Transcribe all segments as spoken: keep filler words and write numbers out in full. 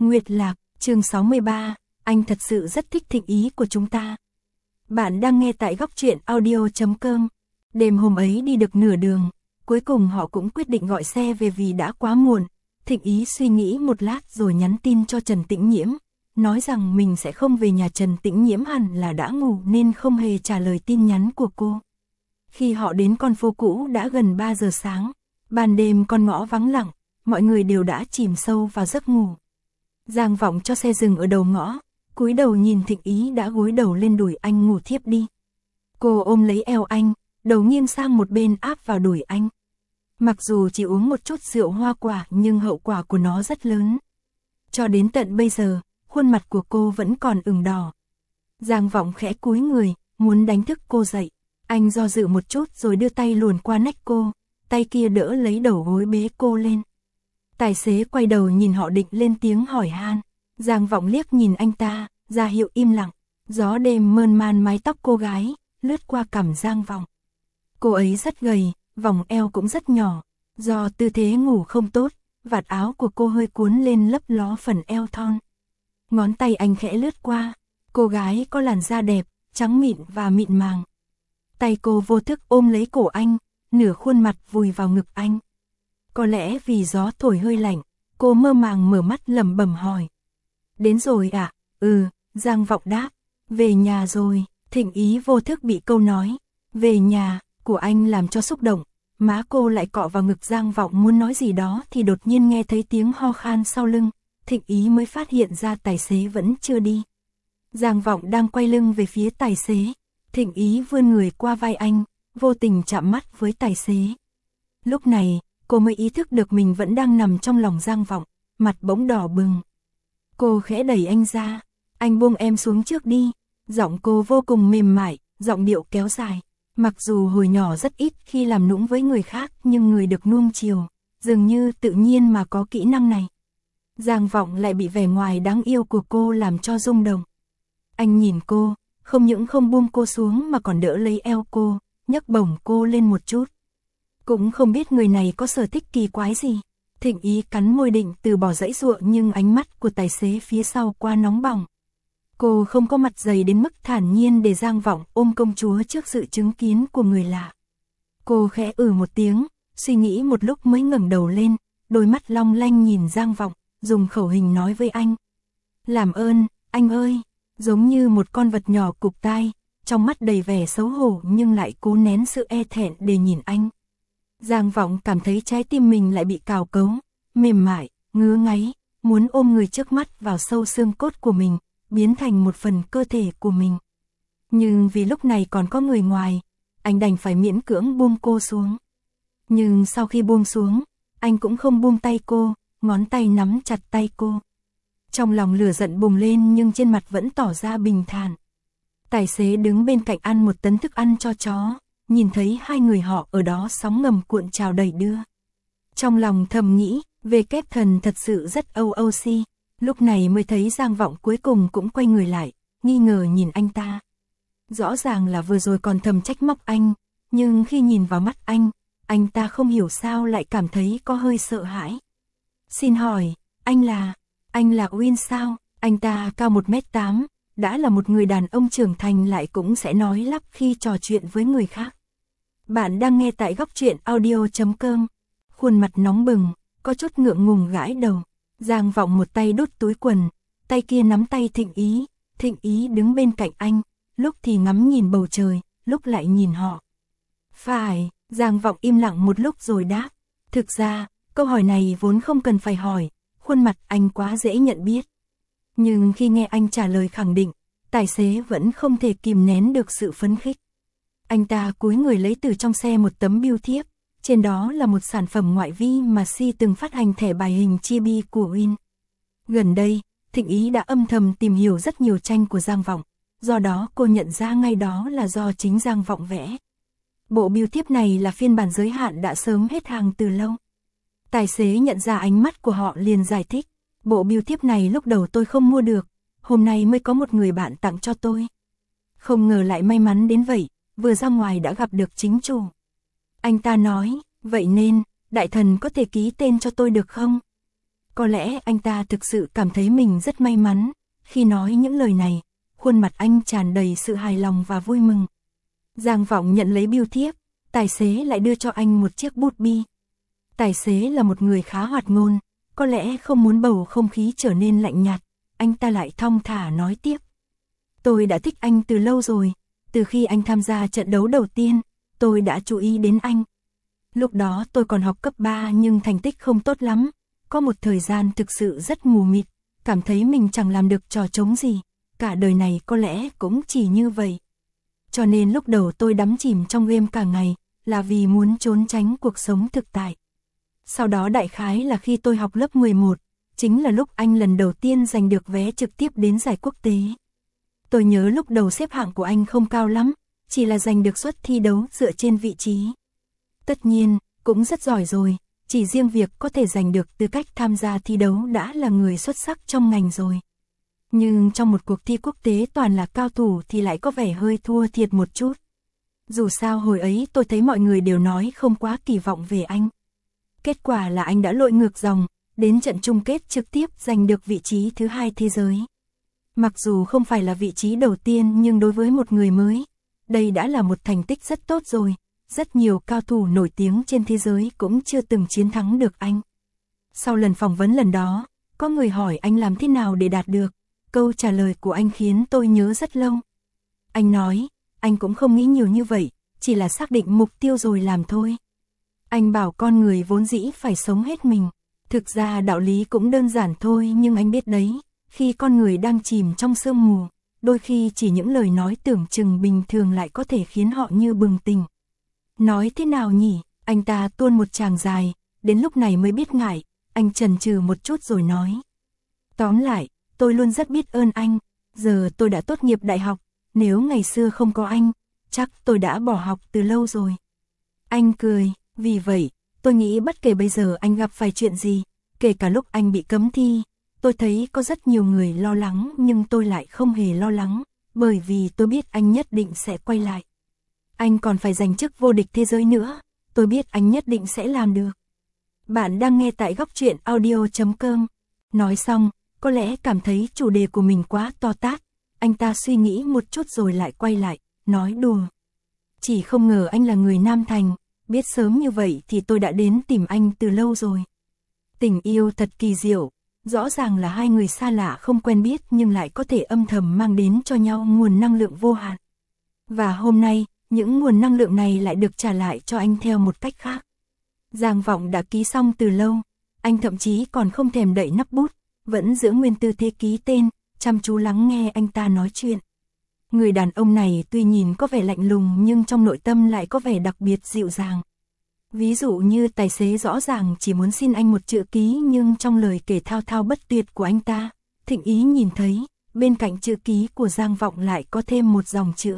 Nguyệt Lạc, chương sáu mươi ba, anh thật sự rất thích Thịnh Ý của chúng ta. Bạn đang nghe tại góc truyện audio chấm com. Đêm hôm ấy đi được nửa đường, cuối cùng họ cũng quyết định gọi xe về vì đã quá muộn. Thịnh Ý suy nghĩ một lát rồi nhắn tin cho Trần Tĩnh Nhiễm, nói rằng mình sẽ không về nhà. Trần Tĩnh Nhiễm hẳn là đã ngủ nên không hề trả lời tin nhắn của cô. Khi họ đến con phố cũ đã gần ba giờ sáng, ban đêm con ngõ vắng lặng, mọi người đều đã chìm sâu vào giấc ngủ. Giang Vọng cho xe dừng ở đầu ngõ, cúi đầu nhìn Thịnh Ý đã gối đầu lên đùi anh ngủ thiếp đi. Cô ôm lấy eo anh, đầu nghiêng sang một bên áp vào đùi anh. Mặc dù chỉ uống một chút rượu hoa quả nhưng hậu quả của nó rất lớn. Cho đến tận bây giờ, khuôn mặt của cô vẫn còn ửng đỏ. Giang Vọng khẽ cúi người, muốn đánh thức cô dậy. Anh do dự một chút rồi đưa tay luồn qua nách cô, tay kia đỡ lấy đầu gối bế cô lên. Tài xế quay đầu nhìn họ định lên tiếng hỏi han. Giang Vọng liếc nhìn anh ta, ra hiệu im lặng. Gió đêm mơn man mái tóc cô gái, lướt qua cằm Giang Vọng. Cô ấy rất gầy, vòng eo cũng rất nhỏ. Do tư thế ngủ không tốt, vạt áo của cô hơi cuốn lên lấp ló phần eo thon. Ngón tay anh khẽ lướt qua. Cô gái có làn da đẹp, trắng mịn và mịn màng. Tay cô vô thức ôm lấy cổ anh, nửa khuôn mặt vùi vào ngực anh. Có lẽ vì gió thổi hơi lạnh, cô mơ màng mở mắt lẩm bẩm hỏi. Đến rồi ạ? À? Ừ, Giang Vọng đáp. Về nhà rồi. Thịnh Ý vô thức bị câu nói về nhà của anh làm cho xúc động. Má cô lại cọ vào ngực Giang Vọng muốn nói gì đó thì đột nhiên nghe thấy tiếng ho khan sau lưng. Thịnh Ý mới phát hiện ra tài xế vẫn chưa đi. Giang Vọng đang quay lưng về phía tài xế. Thịnh Ý vươn người qua vai anh, vô tình chạm mắt với tài xế. Lúc này, cô mới ý thức được mình vẫn đang nằm trong lòng Giang Vọng, mặt bỗng đỏ bừng. Cô khẽ đẩy anh ra, anh buông em xuống trước đi. Giọng cô vô cùng mềm mại, giọng điệu kéo dài. Mặc dù hồi nhỏ rất ít khi làm nũng với người khác nhưng người được nuông chiều, dường như tự nhiên mà có kỹ năng này. Giang Vọng lại bị vẻ ngoài đáng yêu của cô làm cho rung động. Anh nhìn cô, không những không buông cô xuống mà còn đỡ lấy eo cô, nhấc bổng cô lên một chút. Cũng không biết người này có sở thích kỳ quái gì. Thịnh Ý cắn môi định từ bỏ giãy giụa nhưng ánh mắt của tài xế phía sau qua nóng bỏng. Cô không có mặt dày đến mức thản nhiên để Giang Vọng ôm công chúa trước sự chứng kiến của người lạ. Cô khẽ ừ một tiếng, suy nghĩ một lúc mới ngẩng đầu lên, đôi mắt long lanh nhìn Giang Vọng, dùng khẩu hình nói với anh. Làm ơn, anh ơi, giống như một con vật nhỏ cụp tai, trong mắt đầy vẻ xấu hổ nhưng lại cố nén sự e thẹn để nhìn anh. Giang Vọng cảm thấy trái tim mình lại bị cào cấu, mềm mại, ngứa ngáy, muốn ôm người trước mắt vào sâu xương cốt của mình, biến thành một phần cơ thể của mình. Nhưng vì lúc này còn có người ngoài, anh đành phải miễn cưỡng buông cô xuống. Nhưng sau khi buông xuống, anh cũng không buông tay cô, ngón tay nắm chặt tay cô. Trong lòng lửa giận bùng lên nhưng trên mặt vẫn tỏ ra bình thản. Tài xế đứng bên cạnh ăn một tấn thức ăn cho chó, nhìn thấy hai người họ ở đó sóng ngầm cuộn trào đẩy đưa. Trong lòng thầm nghĩ, về kép thần thật sự rất âu âu si. Lúc này mới thấy Giang Vọng cuối cùng cũng quay người lại, nghi ngờ nhìn anh ta. Rõ ràng là vừa rồi còn thầm trách móc anh, nhưng khi nhìn vào mắt anh, anh ta không hiểu sao lại cảm thấy có hơi sợ hãi. Xin hỏi, anh là, anh là Win sao? Anh ta cao một mét tám, đã là một người đàn ông trưởng thành lại cũng sẽ nói lắp khi trò chuyện với người khác. Bạn đang nghe tại góc truyện audio chấm com. Khuôn mặt nóng bừng, có chút ngượng ngùng gãi đầu. Giang Vọng một tay đút túi quần, tay kia nắm tay Thịnh Ý. Thịnh Ý đứng bên cạnh anh, lúc thì ngắm nhìn bầu trời, lúc lại nhìn họ. Phải, Giang Vọng im lặng một lúc rồi đáp. Thực ra, câu hỏi này vốn không cần phải hỏi, khuôn mặt anh quá dễ nhận biết. Nhưng khi nghe anh trả lời khẳng định, tài xế vẫn không thể kìm nén được sự phấn khích. Anh ta cúi người lấy từ trong xe một tấm bưu thiếp, trên đó là một sản phẩm ngoại vi mà Si từng phát hành thẻ bài hình chibi của Win. Gần đây, Thịnh Ý đã âm thầm tìm hiểu rất nhiều tranh của Giang Vọng, do đó cô nhận ra ngay đó là do chính Giang Vọng vẽ. Bộ bưu thiếp này là phiên bản giới hạn đã sớm hết hàng từ lâu. Tài xế nhận ra ánh mắt của họ liền giải thích, bộ bưu thiếp này lúc đầu tôi không mua được, hôm nay mới có một người bạn tặng cho tôi. Không ngờ lại may mắn đến vậy, vừa ra ngoài đã gặp được chính chủ. Anh ta nói, vậy nên, đại thần có thể ký tên cho tôi được không? Có lẽ anh ta thực sự cảm thấy mình rất may mắn. Khi nói những lời này, khuôn mặt anh tràn đầy sự hài lòng và vui mừng. Giang Vọng nhận lấy bưu thiếp, tài xế lại đưa cho anh một chiếc bút bi. Tài xế là một người khá hoạt ngôn, có lẽ không muốn bầu không khí trở nên lạnh nhạt, anh ta lại thong thả nói tiếp. Tôi đã thích anh từ lâu rồi, từ khi anh tham gia trận đấu đầu tiên, tôi đã chú ý đến anh. Lúc đó tôi còn học cấp ba nhưng thành tích không tốt lắm, có một thời gian thực sự rất mù mịt, cảm thấy mình chẳng làm được trò trống gì, cả đời này có lẽ cũng chỉ như vậy. Cho nên lúc đầu tôi đắm chìm trong game cả ngày, là vì muốn trốn tránh cuộc sống thực tại. Sau đó đại khái là khi tôi học lớp mười một, chính là lúc anh lần đầu tiên giành được vé trực tiếp đến giải quốc tế. Tôi nhớ lúc đầu xếp hạng của anh không cao lắm, chỉ là giành được suất thi đấu dựa trên vị trí. Tất nhiên, cũng rất giỏi rồi, chỉ riêng việc có thể giành được tư cách tham gia thi đấu đã là người xuất sắc trong ngành rồi. Nhưng trong một cuộc thi quốc tế toàn là cao thủ thì lại có vẻ hơi thua thiệt một chút. Dù sao hồi ấy tôi thấy mọi người đều nói không quá kỳ vọng về anh. Kết quả là anh đã lội ngược dòng, đến trận chung kết trực tiếp giành được vị trí thứ hai thế giới. Mặc dù không phải là vị trí đầu tiên nhưng đối với một người mới, đây đã là một thành tích rất tốt rồi. Rất nhiều cao thủ nổi tiếng trên thế giới cũng chưa từng chiến thắng được anh. Sau lần phỏng vấn lần đó, có người hỏi anh làm thế nào để đạt được. Câu trả lời của anh khiến tôi nhớ rất lâu. Anh nói, anh cũng không nghĩ nhiều như vậy, chỉ là xác định mục tiêu rồi làm thôi. Anh bảo con người vốn dĩ phải sống hết mình. Thực ra đạo lý cũng đơn giản thôi nhưng anh biết đấy, khi con người đang chìm trong sương mù, đôi khi chỉ những lời nói tưởng chừng bình thường lại có thể khiến họ như bừng tỉnh. Nói thế nào nhỉ, anh ta tuôn một tràng dài, đến lúc này mới biết ngại, anh chần chừ một chút rồi nói. Tóm lại, tôi luôn rất biết ơn anh, giờ tôi đã tốt nghiệp đại học, nếu ngày xưa không có anh, chắc tôi đã bỏ học từ lâu rồi. Anh cười, vì vậy, tôi nghĩ bất kể bây giờ anh gặp phải chuyện gì, kể cả lúc anh bị cấm thi, tôi thấy có rất nhiều người lo lắng nhưng tôi lại không hề lo lắng, bởi vì tôi biết anh nhất định sẽ quay lại. Anh còn phải giành chức vô địch thế giới nữa, tôi biết anh nhất định sẽ làm được. Bạn đang nghe tại góc truyện audio chấm com. Nói xong, có lẽ cảm thấy chủ đề của mình quá to tát, anh ta suy nghĩ một chút rồi lại quay lại, nói đùa. Chỉ không ngờ anh là người Nam Thành, biết sớm như vậy thì tôi đã đến tìm anh từ lâu rồi. Tình yêu thật kỳ diệu, rõ ràng là hai người xa lạ không quen biết nhưng lại có thể âm thầm mang đến cho nhau nguồn năng lượng vô hạn. Và hôm nay, những nguồn năng lượng này lại được trả lại cho anh theo một cách khác. Giang Vọng đã ký xong từ lâu, anh thậm chí còn không thèm đậy nắp bút, vẫn giữ nguyên tư thế ký tên, chăm chú lắng nghe anh ta nói chuyện. Người đàn ông này tuy nhìn có vẻ lạnh lùng nhưng trong nội tâm lại có vẻ đặc biệt dịu dàng. Ví dụ như tài xế rõ ràng chỉ muốn xin anh một chữ ký nhưng trong lời kể thao thao bất tuyệt của anh ta, Thịnh Ý nhìn thấy, bên cạnh chữ ký của Giang Vọng lại có thêm một dòng chữ.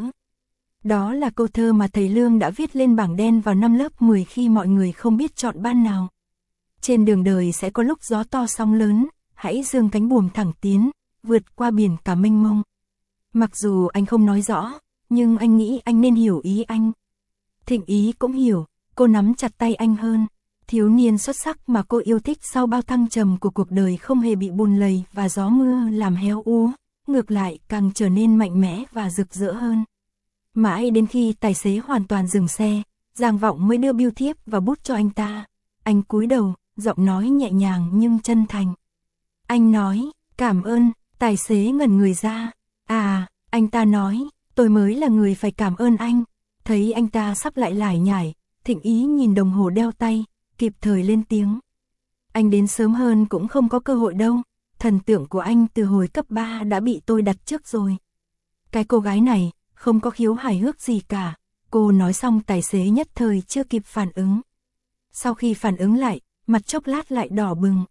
Đó là câu thơ mà thầy Lương đã viết lên bảng đen vào năm lớp mười khi mọi người không biết chọn ban nào. Trên đường đời sẽ có lúc gió to sóng lớn, hãy giương cánh buồm thẳng tiến, vượt qua biển cả mênh mông. Mặc dù anh không nói rõ, nhưng anh nghĩ anh nên hiểu ý anh. Thịnh Ý cũng hiểu, cô nắm chặt tay anh hơn. Thiếu niên xuất sắc mà cô yêu thích sau bao thăng trầm của cuộc đời không hề bị bùn lầy và gió mưa làm héo úa, ngược lại càng trở nên mạnh mẽ và rực rỡ hơn. Mãi đến khi tài xế hoàn toàn dừng xe, Giang Vọng mới đưa bưu thiếp và bút cho anh ta. Anh cúi đầu, giọng nói nhẹ nhàng nhưng chân thành. Anh nói, cảm ơn, tài xế ngẩn người ra. À, anh ta nói, tôi mới là người phải cảm ơn anh. Thấy anh ta sắp lại lải nhải, Thịnh Ý nhìn đồng hồ đeo tay, kịp thời lên tiếng. Anh đến sớm hơn cũng không có cơ hội đâu, thần tượng của anh từ hồi cấp ba đã bị tôi đặt trước rồi. Cái cô gái này, không có khiếu hài hước gì cả, cô nói xong tài xế nhất thời chưa kịp phản ứng. Sau khi phản ứng lại, mặt chốc lát lại đỏ bừng.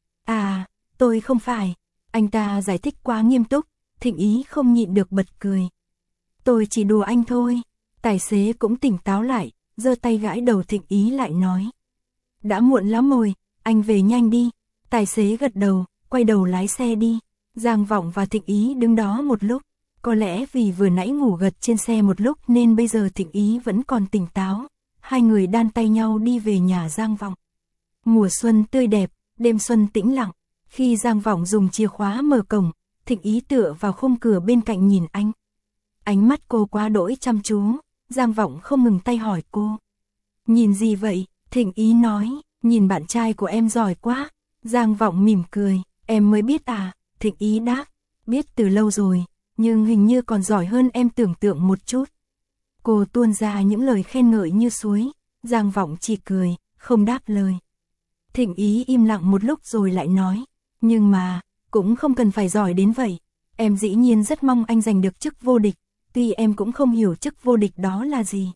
À, tôi không phải, anh ta giải thích quá nghiêm túc, Thịnh Ý không nhịn được bật cười. Tôi chỉ đùa anh thôi, tài xế cũng tỉnh táo lại, giơ tay gãi đầu Thịnh Ý lại nói. Đã muộn lắm rồi, anh về nhanh đi, tài xế gật đầu, quay đầu lái xe đi. Giang Vọng và Thịnh Ý đứng đó một lúc. Có lẽ vì vừa nãy ngủ gật trên xe một lúc nên bây giờ Thịnh Ý vẫn còn tỉnh táo. Hai người đan tay nhau đi về nhà Giang Vọng. Mùa xuân tươi đẹp, đêm xuân tĩnh lặng, khi Giang Vọng dùng chìa khóa mở cổng, Thịnh Ý tựa vào khung cửa bên cạnh nhìn anh. Ánh mắt cô quá đỗi chăm chú, Giang Vọng không ngừng tay hỏi cô. Nhìn gì vậy? Thịnh Ý nói, nhìn bạn trai của em giỏi quá. Giang Vọng mỉm cười, em mới biết à? Thịnh Ý đáp, biết từ lâu rồi, nhưng hình như còn giỏi hơn em tưởng tượng một chút. Cô tuôn ra những lời khen ngợi như suối, Giang Vọng chỉ cười, không đáp lời. Thịnh Ý im lặng một lúc rồi lại nói, nhưng mà, cũng không cần phải giỏi đến vậy. Em dĩ nhiên rất mong anh giành được chức vô địch, tuy em cũng không hiểu chức vô địch đó là gì.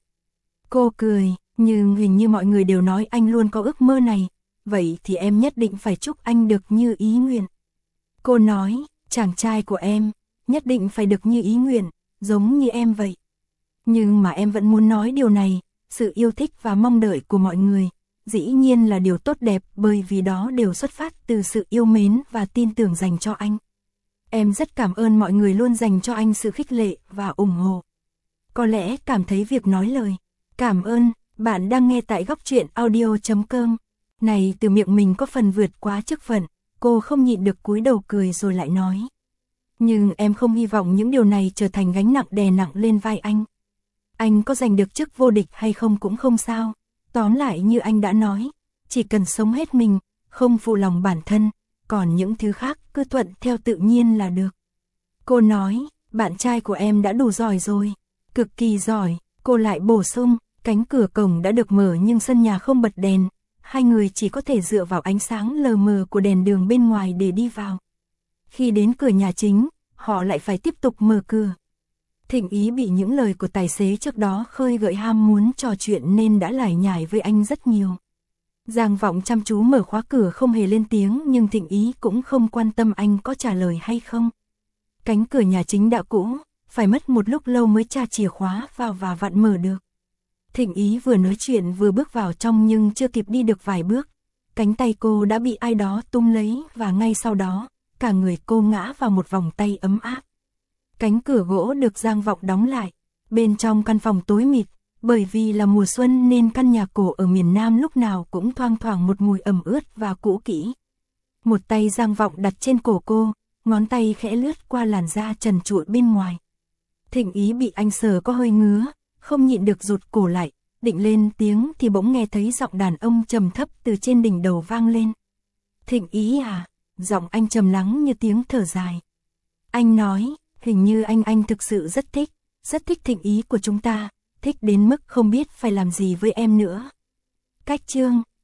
Cô cười, nhưng hình như mọi người đều nói anh luôn có ước mơ này, vậy thì em nhất định phải chúc anh được như ý nguyện. Cô nói, chàng trai của em, nhất định phải được như ý nguyện, giống như em vậy. Nhưng mà em vẫn muốn nói điều này, sự yêu thích và mong đợi của mọi người, dĩ nhiên là điều tốt đẹp bởi vì đó đều xuất phát từ sự yêu mến và tin tưởng dành cho anh. Em rất cảm ơn mọi người luôn dành cho anh sự khích lệ và ủng hộ. Có lẽ cảm thấy việc nói lời cảm ơn, bạn đang nghe tại góc truyện audio chấm com. Này từ miệng mình có phần vượt quá chức phận, cô không nhịn được cúi đầu cười rồi lại nói. Nhưng em không hy vọng những điều này trở thành gánh nặng đè nặng lên vai anh. Anh có giành được chức vô địch hay không cũng không sao. Tóm lại như anh đã nói, chỉ cần sống hết mình, không phụ lòng bản thân, còn những thứ khác cứ thuận theo tự nhiên là được. Cô nói, bạn trai của em đã đủ giỏi rồi, cực kỳ giỏi. Cô lại bổ sung, cánh cửa cổng đã được mở nhưng sân nhà không bật đèn, hai người chỉ có thể dựa vào ánh sáng lờ mờ của đèn đường bên ngoài để đi vào. Khi đến cửa nhà chính, họ lại phải tiếp tục mở cửa. Thịnh Ý bị những lời của tài xế trước đó khơi gợi ham muốn trò chuyện nên đã lải nhải với anh rất nhiều. Giang Vọng chăm chú mở khóa cửa không hề lên tiếng nhưng Thịnh Ý cũng không quan tâm anh có trả lời hay không. Cánh cửa nhà chính đã cũ, phải mất một lúc lâu mới tra chìa khóa vào và vặn mở được. Thịnh Ý vừa nói chuyện vừa bước vào trong nhưng chưa kịp đi được vài bước, cánh tay cô đã bị ai đó tung lấy và ngay sau đó, cả người cô ngã vào một vòng tay ấm áp. Cánh cửa gỗ được Giang Vọng đóng lại, bên trong căn phòng tối mịt, bởi vì là mùa xuân nên căn nhà cổ ở miền Nam lúc nào cũng thoang thoảng một mùi ẩm ướt và cũ kỹ. Một tay Giang Vọng đặt trên cổ cô, ngón tay khẽ lướt qua làn da trần trụi bên ngoài. Thịnh Ý bị anh sờ có hơi ngứa, không nhịn được rụt cổ lại, định lên tiếng thì bỗng nghe thấy giọng đàn ông trầm thấp từ trên đỉnh đầu vang lên. Thịnh Ý à, giọng anh trầm lắng như tiếng thở dài. Anh nói, hình như anh anh thực sự rất thích, rất thích Thịnh Ý của chúng ta, thích đến mức không biết phải làm gì với em nữa. Cách chương